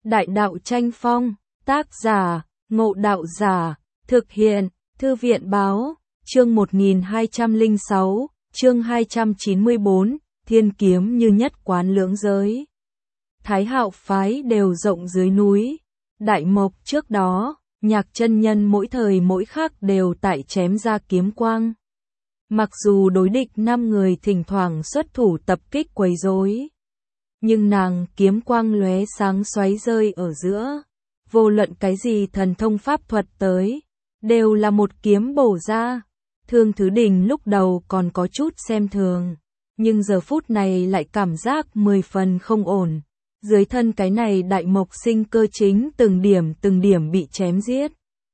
Đại đạo tranh phong, tác giả, Ngộ Đạo Giả, thực hiện, Thư viện báo, chương 1206, chương 294, thiên kiếm như nhất quán lưỡng giới. Thái Hạo phái đều rộng dưới núi, Đại Mộc trước đó, Nhạc chân nhân mỗi thời mỗi khắc đều tại chém ra kiếm quang. Mặc dù đối địch 5 người thỉnh thoảng xuất thủ tập kích quấy rối, nhưng nàng kiếm quang lóe sáng xoáy rơi ở giữa, vô luận cái gì thần thông pháp thuật tới, đều là một kiếm bổ ra. Thương Thứ Đình lúc đầu còn có chút xem thường, nhưng giờ phút này lại cảm giác 10 phần không ổn. Dưới thân cái này đại mộc sinh cơ chính từng điểm bị chém giết,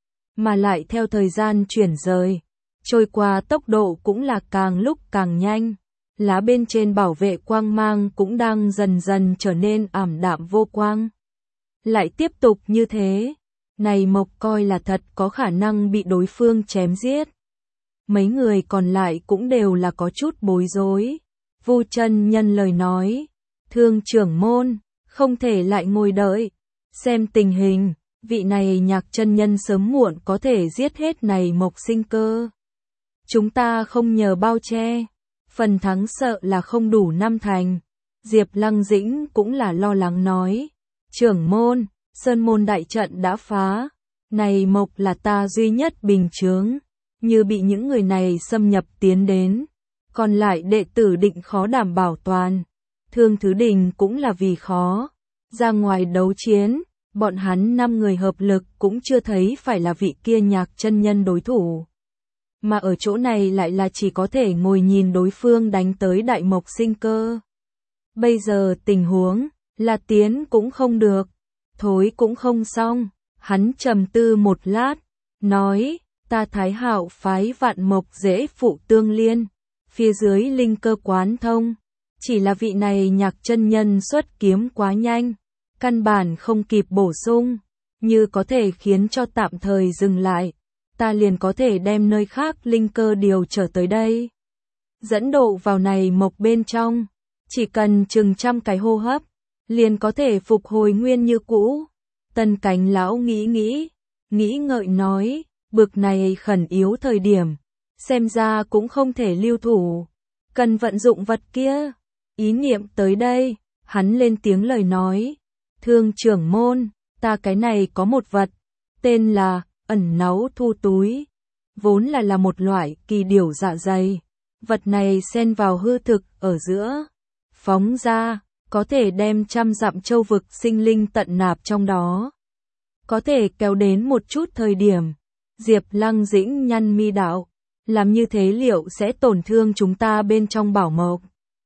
mà lại theo thời gian chuyển rời, trôi qua tốc độ cũng là càng lúc càng nhanh. Lá bên trên bảo vệ quang mang cũng đang dần dần trở nên ảm đạm vô quang. Lại tiếp tục như thế, này mộc coi là thật có khả năng bị đối phương chém giết. Mấy người còn lại cũng đều là có chút bối rối. Vu chân nhân lời nói, Thương trưởng môn, không thể lại ngồi đợi. Xem tình hình, vị này Nhạc chân nhân sớm muộn có thể giết hết này mộc sinh cơ. Chúng ta không nhờ bao che, phần thắng sợ là không đủ 5 thành. Diệp Lăng Dĩnh cũng là lo lắng nói, trưởng môn, sơn môn đại trận đã phá, này mộc là ta duy nhất bình chướng, như bị những người này xâm nhập tiến đến, còn lại đệ tử định khó đảm bảo toàn. Thương Thứ Đình cũng là vì khó ra ngoài đấu chiến, bọn hắn 5 người hợp lực cũng chưa thấy phải là vị kia Nhạc chân nhân đối thủ. Mà ở chỗ này lại là chỉ có thể ngồi nhìn đối phương đánh tới đại mộc sinh cơ. Bây giờ tình huống là tiến cũng không được, thối cũng không xong. Hắn trầm tư một lát, nói, ta Thái Hạo phái vạn mộc dễ phụ tương liên, phía dưới linh cơ quán thông. Chỉ là vị này Nhạc chân nhân xuất kiếm quá nhanh, căn bản không kịp bổ sung, như có thể khiến cho tạm thời dừng lại, ta liền có thể đem nơi khác linh cơ điều trở tới đây. Dẫn độ vào này mộc bên trong, chỉ cần chừng 100 cái hô hấp, liền có thể phục hồi nguyên như cũ. Tân Cánh lão nghĩ ngợi nói, bực này khẩn yếu thời điểm, xem ra cũng không thể lưu thủ, cần vận dụng vật kia. Ý niệm tới đây, hắn lên tiếng lời nói, Thương trưởng môn, ta cái này có một vật, tên là ẩn náu thu túi, vốn là một loại kỳ điểu dạ dày. Vật này xen vào hư thực ở giữa, phóng ra, có thể đem 100 dặm châu vực sinh linh tận nạp trong đó. Có thể kéo đến một chút thời điểm. Diệp Lăng Dĩnh nhăn mi đạo, làm như thế liệu sẽ tổn thương chúng ta bên trong bảo mộc.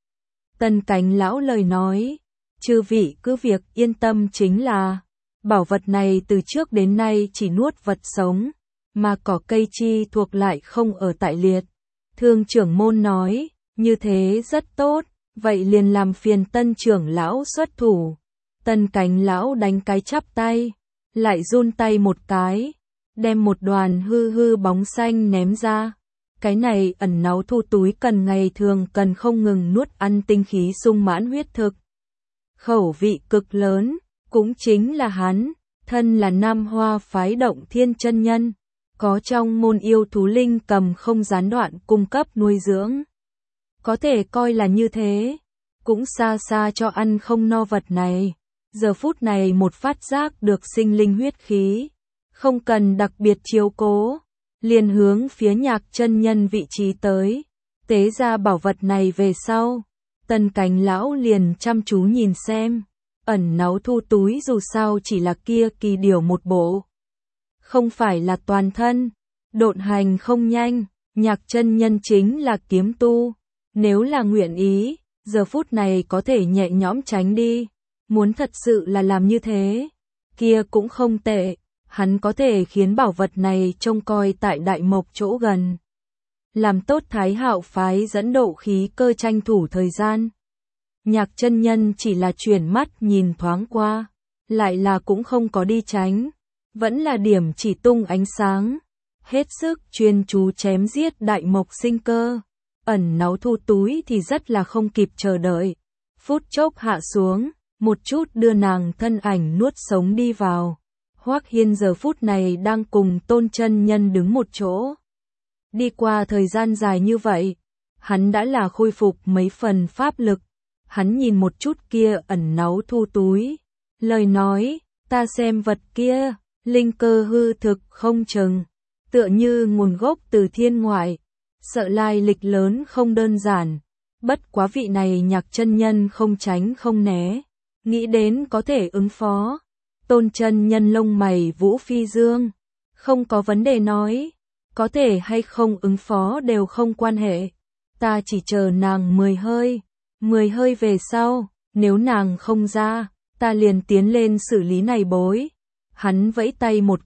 Tân Cánh lão lời nói, chư vị cứ việc yên tâm, chính là bảo vật này từ trước đến nay chỉ nuốt vật sống, mà cỏ cây chi thuộc lại không ở tại liệt. Thương trưởng môn nói, như thế rất tốt, vậy liền làm phiền Tân trưởng lão xuất thủ. Tân Cánh lão đánh cái chắp tay, lại run tay một cái, đem một đoàn hư bóng xanh ném ra. Cái này ẩn náu thu túi cần ngày thường cần không ngừng nuốt ăn tinh khí sung mãn huyết thực. Khẩu vị cực lớn, cũng chính là hắn, thân là Nam Hoa phái Động Thiên chân nhân, có trong môn yêu thú linh cầm không gián đoạn cung cấp nuôi dưỡng. Có thể coi là như thế, cũng xa xa cho ăn không no vật này. Giờ phút này một phát giác được sinh linh huyết khí, không cần đặc biệt chiếu cố, liền hướng phía Nhạc chân nhân vị trí tới, tế ra bảo vật này về sau. Tân Cánh lão liền chăm chú nhìn xem, ẩn náu thu túi dù sao chỉ là kia kỳ điểu một bộ, không phải là toàn thân, độn hành không nhanh. Nhạc chân nhân chính là kiếm tu, nếu là nguyện ý, giờ phút này có thể nhẹ nhõm tránh đi. Muốn thật sự là làm như thế, kia cũng không tệ, hắn có thể khiến bảo vật này trông coi tại đại mộc chỗ gần. Làm tốt Thái Hạo phái dẫn độ khí cơ tranh thủ thời gian. Nhạc chân nhân chỉ là chuyển mắt nhìn thoáng qua, lại là cũng không có đi tránh, vẫn là điểm chỉ tung ánh sáng, hết sức chuyên chú chém giết đại mộc sinh cơ. Ẩn náu thu túi thì rất là không kịp chờ đợi, phút chốc hạ xuống, một chút đưa nàng thân ảnh nuốt sống đi vào. Hoắc Hiên giờ phút này đang cùng Tôn Chân Nhân đứng một chỗ. Đi qua thời gian dài như vậy, hắn đã là khôi phục mấy phần pháp lực. Hắn nhìn một chút kia ẩn náu thu túi, lời nói, ta xem vật kia, linh cơ hư thực không chừng, tựa như nguồn gốc từ thiên ngoại, sợ lai lịch lớn không đơn giản. Bất quá vị này Nhạc chân nhân không tránh không né, nghĩ đến có thể ứng phó. Tôn Chân Nhân lông mày vũ phi dương, không có vấn đề nói, có thể hay không ứng phó đều không quan hệ, ta chỉ chờ nàng 10 hơi về sau, nếu nàng không ra, ta liền tiến lên xử lý này bối. Hắn vẫy tay một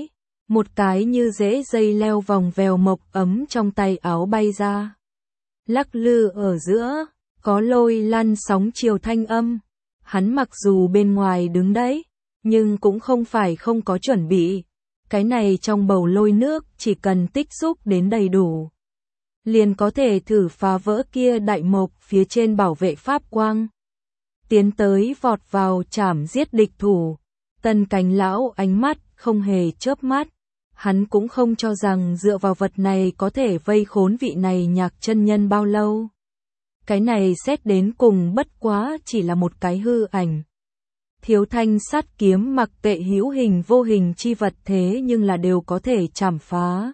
cái như rễ dây leo vòng vèo mộc ấm trong tay áo bay ra. Lắc lư ở giữa, có lôi lăn sóng chiều thanh âm. Hắn mặc dù bên ngoài đứng đấy, nhưng cũng không phải không có chuẩn bị. Cái này trong bầu lôi nước chỉ cần tích xúc đến đầy đủ, liền có thể thử phá vỡ kia đại mộc phía trên bảo vệ pháp quang. Tiến tới vọt vào chảm giết địch thủ. Tần Cảnh lão ánh mắt không hề chớp mắt. Hắn cũng không cho rằng dựa vào vật này có thể vây khốn vị này Nhạc chân nhân bao lâu. Cái này xét đến cùng bất quá chỉ là một cái hư ảnh. Thiếu thanh sát kiếm mặc kệ hữu hình vô hình chi vật thế nhưng là đều có thể chảm phá.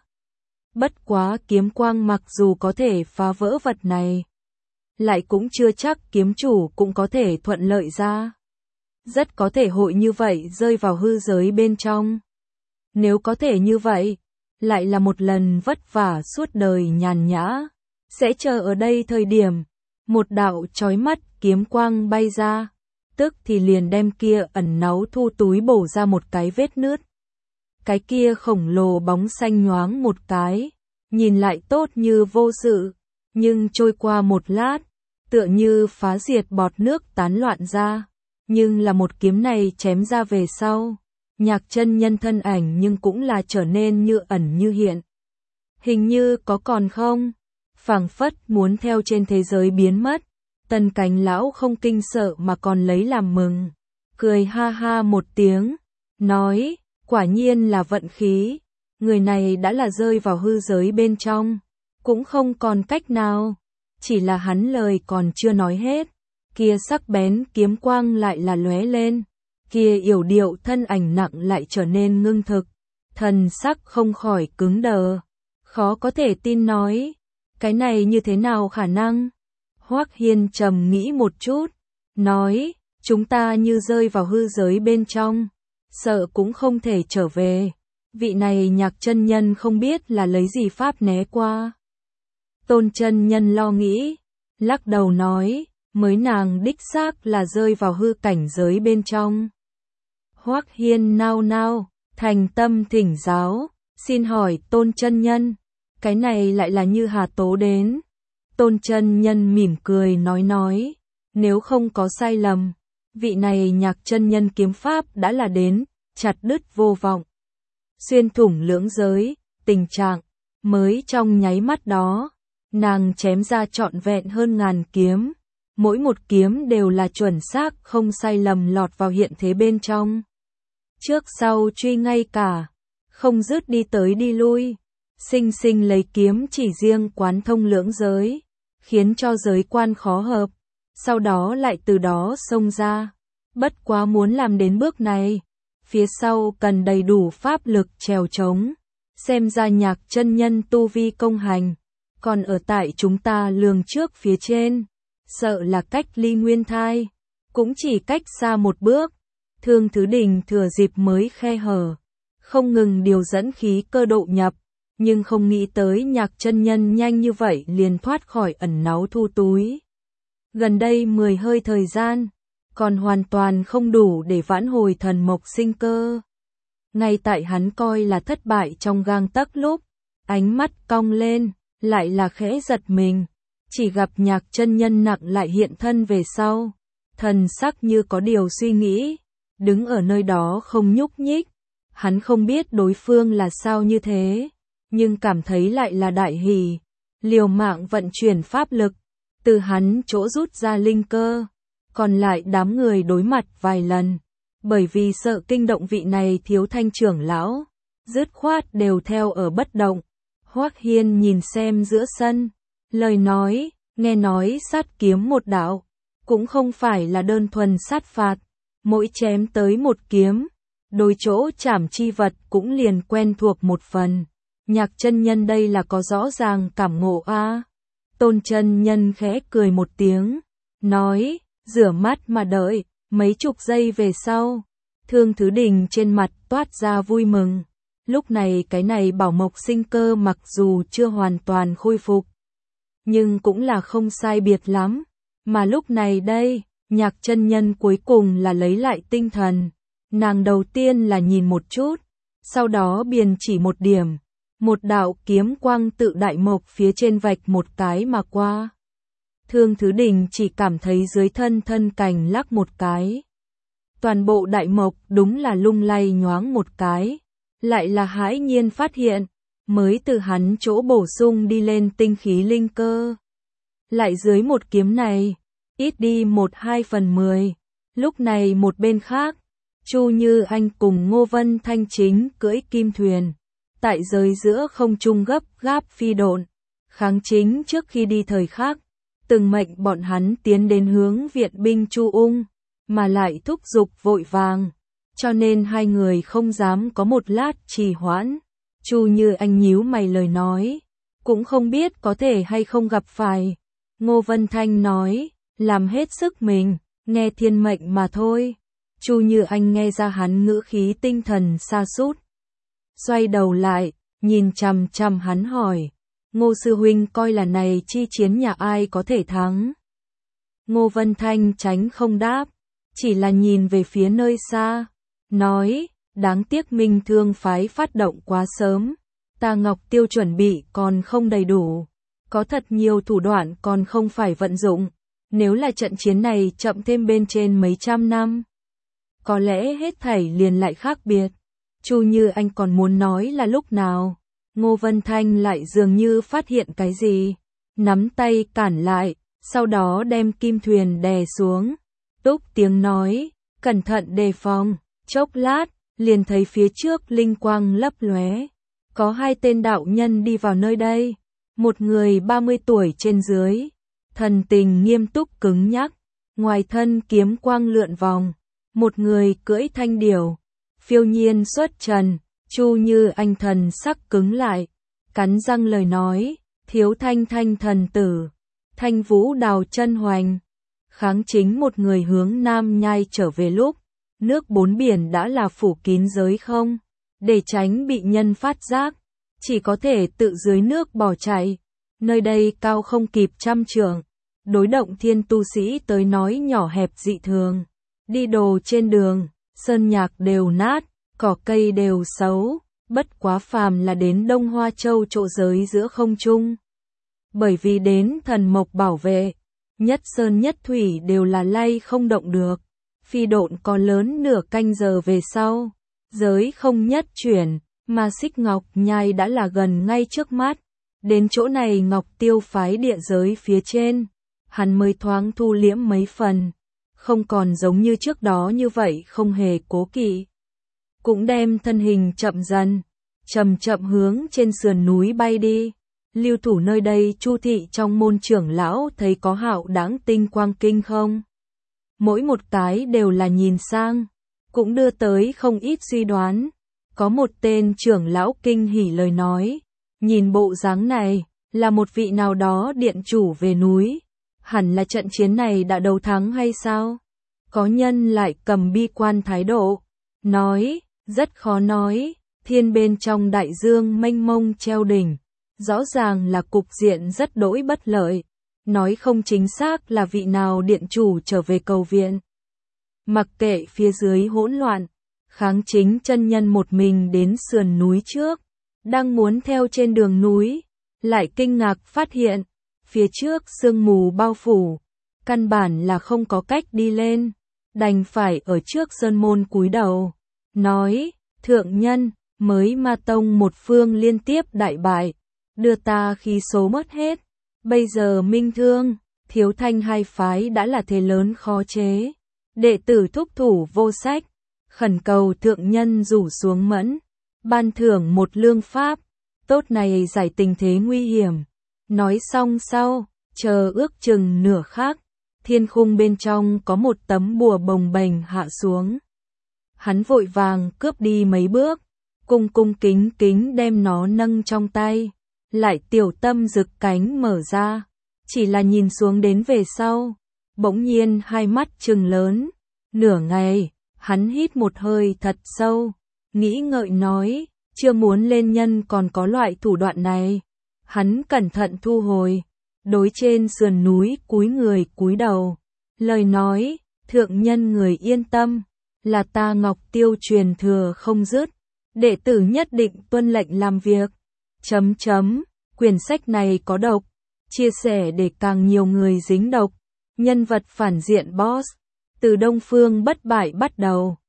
Bất quá kiếm quang mặc dù có thể phá vỡ vật này, lại cũng chưa chắc kiếm chủ cũng có thể thuận lợi ra. Rất có thể hội như vậy rơi vào hư giới bên trong. Nếu có thể như vậy, lại là một lần vất vả suốt đời nhàn nhã. Sẽ chờ ở đây thời điểm, một đạo chói mắt kiếm quang bay ra, tức thì liền đem kia ẩn náu thu túi bổ ra một cái vết nứt. Cái kia khổng lồ bóng xanh nhoáng một cái, nhìn lại tốt như vô sự, nhưng trôi qua một lát, tựa như phá diệt bọt nước tán loạn ra. Nhưng là một kiếm này chém ra về sau, Nhạc chân nhân thân ảnh nhưng cũng là trở nên như ẩn như hiện. Hình như có còn không, phảng phất muốn theo trên thế giới biến mất. Tần Cảnh lão không kinh sợ mà còn lấy làm mừng, cười ha ha một tiếng, nói, quả nhiên là vận khí, người này đã là rơi vào hư giới bên trong, cũng không còn cách nào. Chỉ là hắn lời còn chưa nói hết, kia sắc bén kiếm quang lại là lóe lên, kia yểu điệu thân ảnh nặng lại trở nên ngưng thực, thần sắc không khỏi cứng đờ, khó có thể tin nói, cái này như thế nào khả năng? Hoắc Hiên trầm nghĩ một chút, nói, chúng ta như rơi vào hư giới bên trong, sợ cũng không thể trở về. Vị này Nhạc chân nhân không biết là lấy gì pháp né qua. Tôn chân nhân lo nghĩ, lắc đầu nói, mới nàng đích xác là rơi vào hư cảnh giới bên trong. Hoắc Hiên nao nao, thành tâm thỉnh giáo, xin hỏi Tôn chân nhân, cái này lại là như hà tố đến. Tôn chân nhân mỉm cười nói, nếu không có sai lầm, vị này Nhạc chân nhân kiếm pháp đã là đến, chặt đứt vô vọng, xuyên thủng lưỡng giới, tình trạng, mới trong nháy mắt đó, nàng chém ra trọn vẹn hơn 1000 kiếm, mỗi một kiếm đều là chuẩn xác không sai lầm lọt vào hiện thế bên trong. Trước sau truy ngay cả, không dứt đi tới đi lui, sinh sinh lấy kiếm chỉ riêng quán thông lưỡng giới, khiến cho giới quan khó hợp, sau đó lại từ đó xông ra. Bất quá muốn làm đến bước này, phía sau cần đầy đủ pháp lực trèo trống, xem ra Nhạc chân nhân tu vi công hành, còn ở tại chúng ta lường trước phía trên, sợ là cách ly nguyên thai, cũng chỉ cách xa một bước. Thương Thứ Đình thừa dịp mới khe hở, không ngừng điều dẫn khí cơ độ nhập, nhưng không nghĩ tới Nhạc chân nhân nhanh như vậy liền thoát khỏi ẩn náu thu túi. Gần đây 10 hơi thời gian, còn hoàn toàn không đủ để vãn hồi thần mộc sinh cơ. Ngay tại hắn coi là thất bại trong gang tấc lúc, ánh mắt cong lên, lại là khẽ giật mình, chỉ gặp Nhạc chân nhân nặng lại hiện thân về sau, thần sắc như có điều suy nghĩ, đứng ở nơi đó không nhúc nhích. Hắn không biết đối phương là sao như thế, nhưng cảm thấy lại là đại hỉ, liều mạng vận chuyển pháp lực, từ hắn chỗ rút ra linh cơ, còn lại đám người đối mặt vài lần, bởi vì sợ kinh động vị này thiếu thanh trưởng lão, dứt khoát đều theo ở bất động. Hoắc Hiên nhìn xem giữa sân, lời nói, nghe nói sát kiếm một đạo, cũng không phải là đơn thuần sát phạt, mỗi chém tới một kiếm, đôi chỗ chảm chi vật cũng liền quen thuộc một phần. Nhạc chân nhân đây là có rõ ràng cảm ngộ a. Tôn chân nhân khẽ cười một tiếng, nói, rửa mắt mà đợi, mấy chục giây về sau, Thương Thứ Đình trên mặt toát ra vui mừng. Lúc này cái này bảo mộc sinh cơ mặc dù chưa hoàn toàn khôi phục, nhưng cũng là không sai biệt lắm. Mà lúc này đây, Nhạc chân nhân cuối cùng là lấy lại tinh thần. Nàng đầu tiên là nhìn một chút, sau đó biền chỉ một điểm. Một đạo kiếm quang tự đại mộc phía trên vạch một cái mà qua. Thương Thứ Đình chỉ cảm thấy dưới thân thân cành lắc một cái. Toàn bộ đại mộc đúng là lung lay nhoáng một cái. Lại là hãi nhiên phát hiện, mới từ hắn chỗ bổ sung đi lên tinh khí linh cơ. Lại dưới một kiếm này, ít đi 1/2/10. Lúc này một bên khác, Chu Như Anh cùng Ngô Vân Thanh chính cưỡi kim thuyền. Tại giới giữa không trung gấp gáp phi độn, kháng chính trước khi đi thời khắc, từng mệnh bọn hắn tiến đến hướng viện binh Chu Ung, mà lại thúc giục vội vàng, cho nên hai người không dám có một lát trì hoãn. Chu Như Anh nhíu mày lời nói, cũng không biết có thể hay không gặp phải. Ngô Vân Thanh nói, làm hết sức mình, nghe thiên mệnh mà thôi. Chu Như Anh nghe ra hắn ngữ khí tinh thần sa sút, xoay đầu lại, nhìn chằm chằm hắn hỏi, Ngô sư huynh coi là này chi chiến nhà ai có thể thắng? Ngô Vân Thanh tránh không đáp, chỉ là nhìn về phía nơi xa, nói, đáng tiếc Minh Thương phái phát động quá sớm, ta Ngọc Tiêu chuẩn bị còn không đầy đủ, có thật nhiều thủ đoạn còn không phải vận dụng, nếu là trận chiến này chậm thêm bên trên mấy trăm năm, có lẽ hết thảy liền lại khác biệt. Chu Như Anh còn muốn nói là lúc nào, Ngô Vân Thanh lại dường như phát hiện cái gì, nắm tay cản lại, sau đó đem kim thuyền đè xuống, túc tiếng nói, cẩn thận đề phòng. Chốc lát, liền thấy phía trước linh quang lấp lóe, có hai tên đạo nhân đi vào nơi đây, một người 30 tuổi trên dưới, thần tình nghiêm túc cứng nhắc, ngoài thân kiếm quang lượn vòng, một người cưỡi thanh điểu, phiêu nhiên xuất trần. Chu Như Anh thần sắc cứng lại, cắn răng lời nói, thiếu thanh thanh thần tử, Thanh Vũ Đào chân hoành. Kháng chính một người hướng Nam Nhai trở về lúc, nước bốn biển đã là phủ kín giới không, để tránh bị nhân phát giác, chỉ có thể tự dưới nước bỏ chạy. Nơi đây cao không kịp trăm trượng, đối động thiên tu sĩ tới nói nhỏ hẹp dị thường. Đi đồ trên đường, sơn nhạc đều nát, cỏ cây đều xấu, bất quá phàm là đến Đông Hoa Châu chỗ giới giữa không trung. Bởi vì đến thần mộc bảo vệ, nhất sơn nhất thủy đều là lay không động được. Phi độn có lớn nửa canh giờ về sau, giới không nhất chuyển, mà Xích Ngọc Nhai đã là gần ngay trước mắt. Đến chỗ này Ngọc Tiêu phái địa giới phía trên, hắn mới thoáng thu liễm mấy phần, không còn giống như trước đó như vậy không hề cố kỵ. Cũng đem thân hình chậm dần, chậm chậm hướng trên sườn núi bay đi. Lưu thủ nơi đây Chu thị trong môn trưởng lão thấy có hạo đãng tinh quang kinh không? Mỗi một cái đều là nhìn sang, cũng đưa tới không ít suy đoán. Có một tên trưởng lão kinh hỉ lời nói, nhìn bộ dáng này, là một vị nào đó điện chủ về núi, hẳn là trận chiến này đã đấu thắng hay sao? Có nhân lại cầm bi quan thái độ, nói, rất khó nói, thiên bên trong đại dương mênh mông treo đỉnh, rõ ràng là cục diện rất đỗi bất lợi, nói không chính xác là vị nào điện chủ trở về cầu viện. Mặc kệ phía dưới hỗn loạn, Kháng Chính chân nhân một mình đến sườn núi trước, đang muốn theo trên đường núi, lại kinh ngạc phát hiện, phía trước sương mù bao phủ, căn bản là không có cách đi lên, đành phải ở trước sơn môn cúi đầu, nói, thượng nhân, mới Ma Tông một phương liên tiếp đại bại, đưa ta khí số mất hết, bây giờ Minh Thương, Thiếu thanh hai phái đã là thế lớn khó chế. Đệ tử thúc thủ vô sách, khẩn cầu thượng nhân rủ xuống mẫn, ban thưởng một lương pháp, tốt này giải tình thế nguy hiểm. Nói xong sau, chờ ước chừng nửa khắc, thiên khung bên trong có một tấm bùa bồng bềnh hạ xuống. Hắn vội vàng cướp đi mấy bước, cung cung kính kính đem nó nâng trong tay, lại tiểu tâm rực cánh mở ra, chỉ là nhìn xuống đến về sau, bỗng nhiên hai mắt trừng lớn, nửa ngày, hắn hít một hơi thật sâu, nghĩ ngợi nói, chưa muốn lên nhân còn có loại thủ đoạn này. Hắn cẩn thận thu hồi, đối trên sườn núi cúi người cúi đầu, lời nói, thượng nhân người yên tâm, là ta Ngọc Tiêu truyền thừa không dứt, đệ tử nhất định tuân lệnh làm việc. Quyển sách này có độc, chia sẻ để càng nhiều người dính độc. Nhân vật phản diện boss, từ Đông Phương bất bại bắt đầu.